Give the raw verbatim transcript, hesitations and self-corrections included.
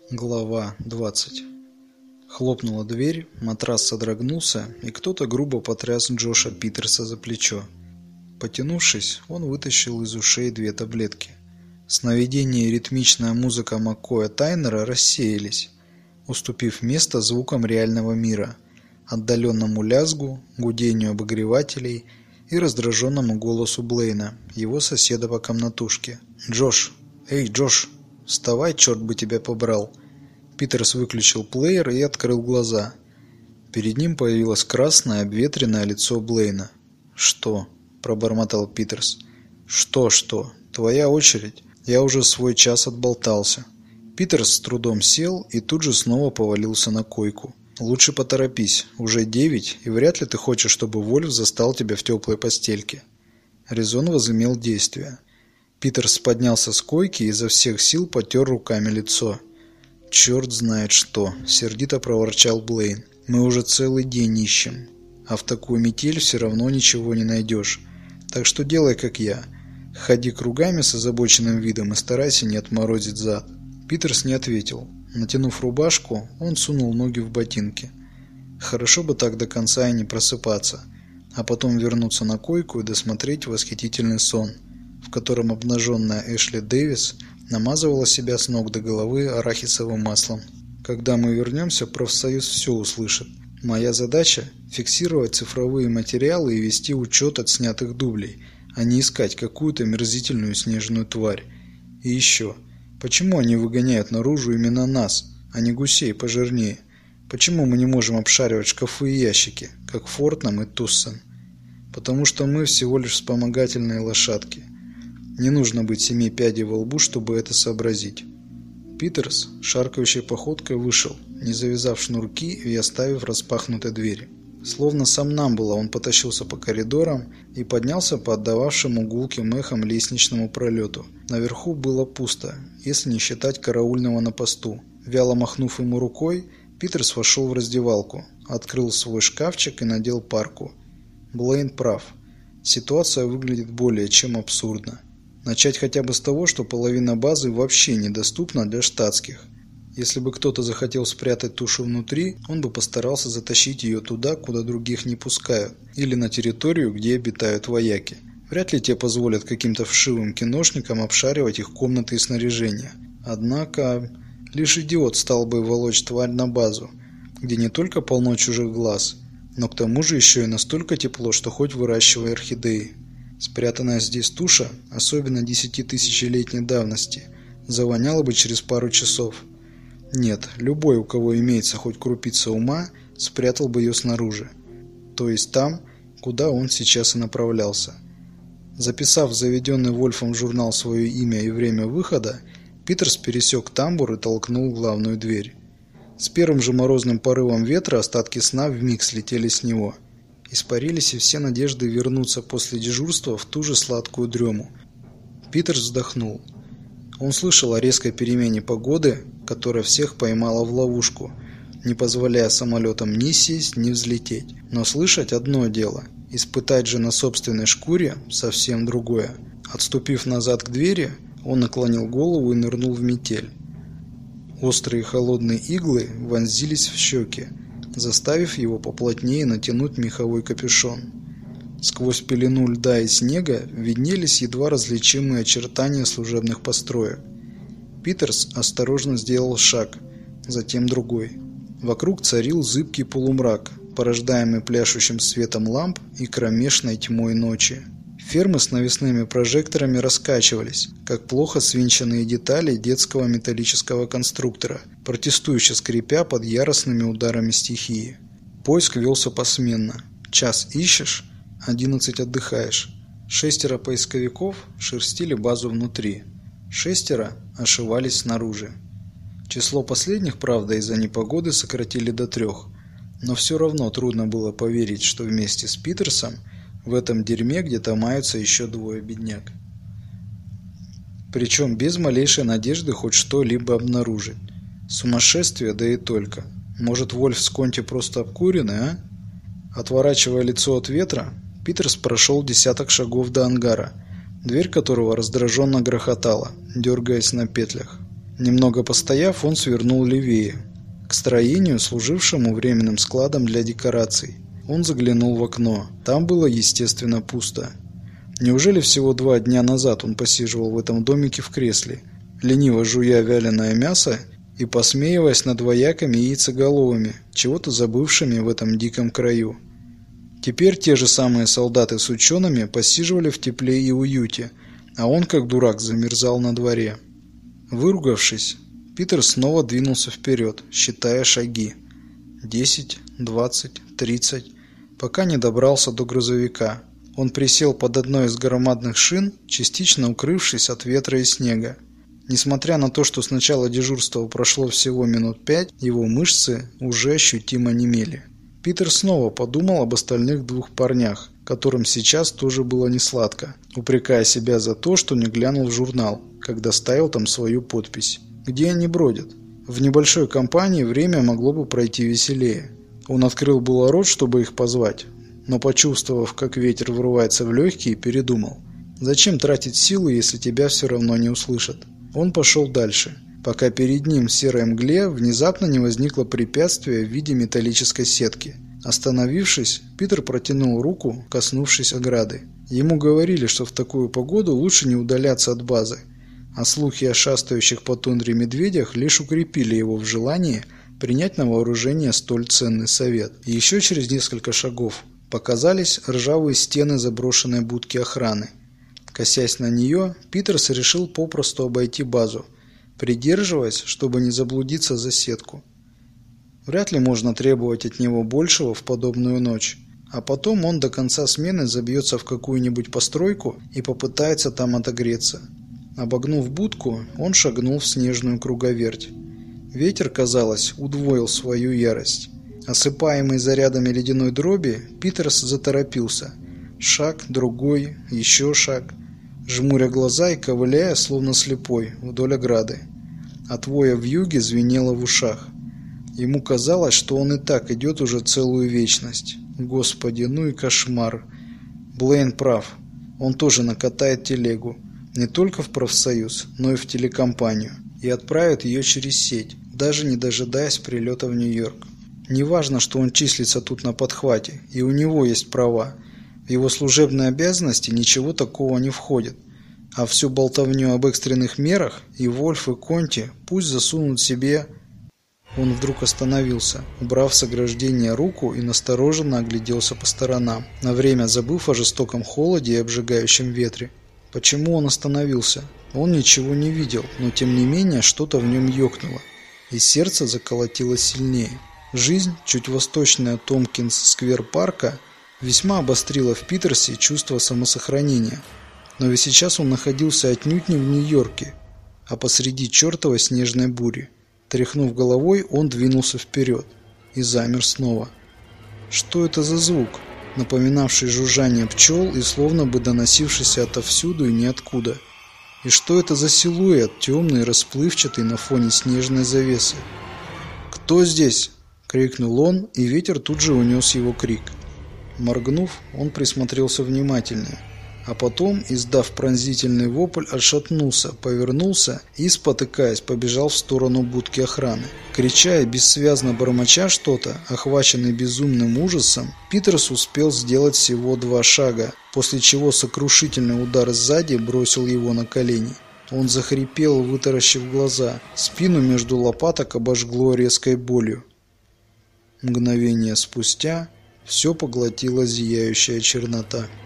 Глава двадцать. Хлопнула дверь, матрас содрогнулся, и кто-то грубо потряс Джоша Питерса за плечо. Потянувшись, он вытащил из ушей две таблетки. Сновидение и ритмичная музыка Маккоя Тайнера рассеялись, уступив место звукам реального мира, отдаленному лязгу, гудению обогревателей и раздраженному голосу Блейна, его соседа по комнатушке. «Джош! Эй, Джош! Вставай, черт бы тебя побрал!» Питерс выключил плеер и открыл глаза. Перед ним появилось красное, обветренное лицо Блейна. «Что?» – пробормотал Питерс. «Что-что? Твоя очередь. Я уже свой час отболтался». Питерс с трудом сел и тут же снова повалился на койку. «Лучше поторопись. Уже девять, и вряд ли ты хочешь, чтобы Вольф застал тебя в теплой постельке». Резон возымел действие. Питерс поднялся с койки и изо всех сил потер руками лицо. «Черт знает что!» – сердито проворчал Блейн. «Мы уже целый день ищем, а в такую метель все равно ничего не найдешь. Так что делай, как я. Ходи кругами с озабоченным видом и старайся не отморозить зад». Питерс не ответил. Натянув рубашку, он сунул ноги в ботинки. Хорошо бы так до конца и не просыпаться, а потом вернуться на койку и досмотреть восхитительный сон, в котором обнаженная Эшли Дэвис намазывала себя с ног до головы арахисовым маслом. Когда мы вернемся, профсоюз все услышит. Моя задача – фиксировать цифровые материалы и вести учет отснятых дублей, а не искать какую-то мерзительную снежную тварь. И еще, почему они выгоняют наружу именно нас, а не гусей пожирнее? Почему мы не можем обшаривать шкафы и ящики, как Фортнам и Туссен? Потому что мы всего лишь вспомогательные лошадки. Не нужно быть семи пядей во лбу, чтобы это сообразить. Питерс шаркающей походкой вышел, не завязав шнурки и оставив распахнутой двери. Словно сомнамбула он потащился по коридорам и поднялся по отдававшему гулким эхом лестничному пролету. Наверху было пусто, если не считать караульного на посту. Вяло махнув ему рукой, Питерс вошел в раздевалку, открыл свой шкафчик и надел парку. Блейн прав. Ситуация выглядит более чем абсурдно. Начать хотя бы с того, что половина базы вообще недоступна для штатских. Если бы кто-то захотел спрятать тушу внутри, он бы постарался затащить ее туда, куда других не пускают, или на территорию, где обитают вояки. Вряд ли те позволят каким-то вшивым киношникам обшаривать их комнаты и снаряжение. Однако, лишь идиот стал бы волочь тварь на базу, где не только полно чужих глаз, но к тому же еще и настолько тепло, что хоть выращивай орхидеи. Спрятанная здесь туша, особенно десятитысячелетней давности, завоняла бы через пару часов. Нет, любой, у кого имеется хоть крупица ума, спрятал бы ее снаружи, то есть там, куда он сейчас и направлялся. Записав в заведенный Вольфом журнал свое имя и время выхода, Питерс пересек тамбур и толкнул главную дверь. С первым же морозным порывом ветра остатки сна вмиг слетели с него. Испарились и все надежды вернуться после дежурства в ту же сладкую дрему. Питерс вздохнул. Он слышал о резкой перемене погоды, которая всех поймала в ловушку, не позволяя самолетам ни сесть, ни взлететь. Но слышать одно дело, испытать же на собственной шкуре совсем другое. Отступив назад к двери, он наклонил голову и нырнул в метель. Острые холодные иглы вонзились в щеки, заставив его поплотнее натянуть меховой капюшон. Сквозь пелену льда и снега виднелись едва различимые очертания служебных построек. Питерс осторожно сделал шаг, затем другой. Вокруг царил зыбкий полумрак, порождаемый пляшущим светом ламп и кромешной тьмой ночи. Фермы с навесными прожекторами раскачивались, как плохо свинченные детали детского металлического конструктора, протестующе скрипя под яростными ударами стихии. Поиск велся посменно. Час ищешь, одиннадцать отдыхаешь. Шестеро поисковиков шерстили базу внутри. Шестеро ошивались снаружи. Число последних, правда, из-за непогоды сократили до трех. Но все равно трудно было поверить, что вместе с Питерсом в этом дерьме где-то маются еще двое бедняк. Причем без малейшей надежды хоть что-либо обнаружить. Сумасшествие, да и только. Может, Вольф с Конти просто обкурены, а? Отворачивая лицо от ветра, Питерс прошел десяток шагов до ангара, дверь которого раздраженно грохотала, дергаясь на петлях. Немного постояв, он свернул левее, к строению, служившему временным складом для декораций. Он заглянул в окно. Там было, естественно, пусто. Неужели всего два дня назад он посиживал в этом домике в кресле, лениво жуя вяленое мясо и посмеиваясь над вояками и яйцеголовыми, чего-то забывшими в этом диком краю? Теперь те же самые солдаты с учеными посиживали в тепле и уюте, а он, как дурак, замерзал на дворе. Выругавшись, Питер снова двинулся вперед, считая шаги. Десять, двадцать, тридцать, пока не добрался до грузовика. Он присел под одной из громадных шин, частично укрывшись от ветра и снега. Несмотря на то, что с начала дежурства прошло всего минут пять, его мышцы уже ощутимо немели. Питер снова подумал об остальных двух парнях, которым сейчас тоже было несладко, упрекая себя за то, что не глянул в журнал, когда ставил там свою подпись. Где они бродят? В небольшой компании время могло бы пройти веселее. Он открыл было рот, чтобы их позвать, но, почувствовав, как ветер врывается в легкие, передумал. Зачем тратить силы, если тебя все равно не услышат? Он пошел дальше, пока перед ним в серой мгле внезапно не возникло препятствия в виде металлической сетки. Остановившись, Питер протянул руку, коснувшись ограды. Ему говорили, что в такую погоду лучше не удаляться от базы, а слухи о шастающих по тундре медведях лишь укрепили его в желании принять на вооружение столь ценный совет. И еще через несколько шагов показались ржавые стены заброшенной будки охраны. Косясь на нее, Питерс решил попросту обойти базу, придерживаясь, чтобы не заблудиться за сетку. Вряд ли можно требовать от него большего в подобную ночь, а потом он до конца смены забьется в какую-нибудь постройку и попытается там отогреться. Обогнув будку, он шагнул в снежную круговерть. Ветер, казалось, удвоил свою ярость. Осыпаемый зарядами ледяной дроби, Питерс заторопился. Шаг, другой, еще шаг, жмуря глаза и ковыляя, словно слепой, вдоль ограды. От воя вьюги звенело в ушах. Ему казалось, что он и так идет уже целую вечность. Господи, ну и кошмар. Блейн прав. Он тоже накатает телегу. Не только в профсоюз, но и в телекомпанию. И отправит ее через сеть, даже не дожидаясь прилета в Нью-Йорк. Неважно, что он числится тут на подхвате, и у него есть права. В его служебные обязанности ничего такого не входит. А всю болтовню об экстренных мерах и Вольф, и Конти пусть засунут себе... Он вдруг остановился, убрав с ограждения руку, и настороженно огляделся по сторонам, на время забыв о жестоком холоде и обжигающем ветре. Почему он остановился? Он ничего не видел, но тем не менее что-то в нем ёкнуло, и сердце заколотилось сильнее. Жизнь, чуть восточная от Томпкинс-сквер-парка, весьма обострила в Питерсе чувство самосохранения. Но ведь сейчас он находился отнюдь не в Нью-Йорке, а посреди чертовой снежной бури. Тряхнув головой, он двинулся вперед и замер снова. Что это за звук, напоминавший жужжание пчел и словно бы доносившийся отовсюду и ниоткуда? И что это за силуэт, темный и расплывчатый на фоне снежной завесы? «Кто здесь?» — крикнул он, и ветер тут же унес его крик. Моргнув, он присмотрелся внимательнее, а потом, издав пронзительный вопль, отшатнулся, повернулся и, спотыкаясь, побежал в сторону будки охраны. Крича и бессвязно бормоча что-то, охваченный безумным ужасом, Питерс успел сделать всего два шага, после чего сокрушительный удар сзади бросил его на колени. Он захрипел, вытаращив глаза. Спину между лопаток обожгло резкой болью. Мгновение спустя все поглотила зияющая чернота.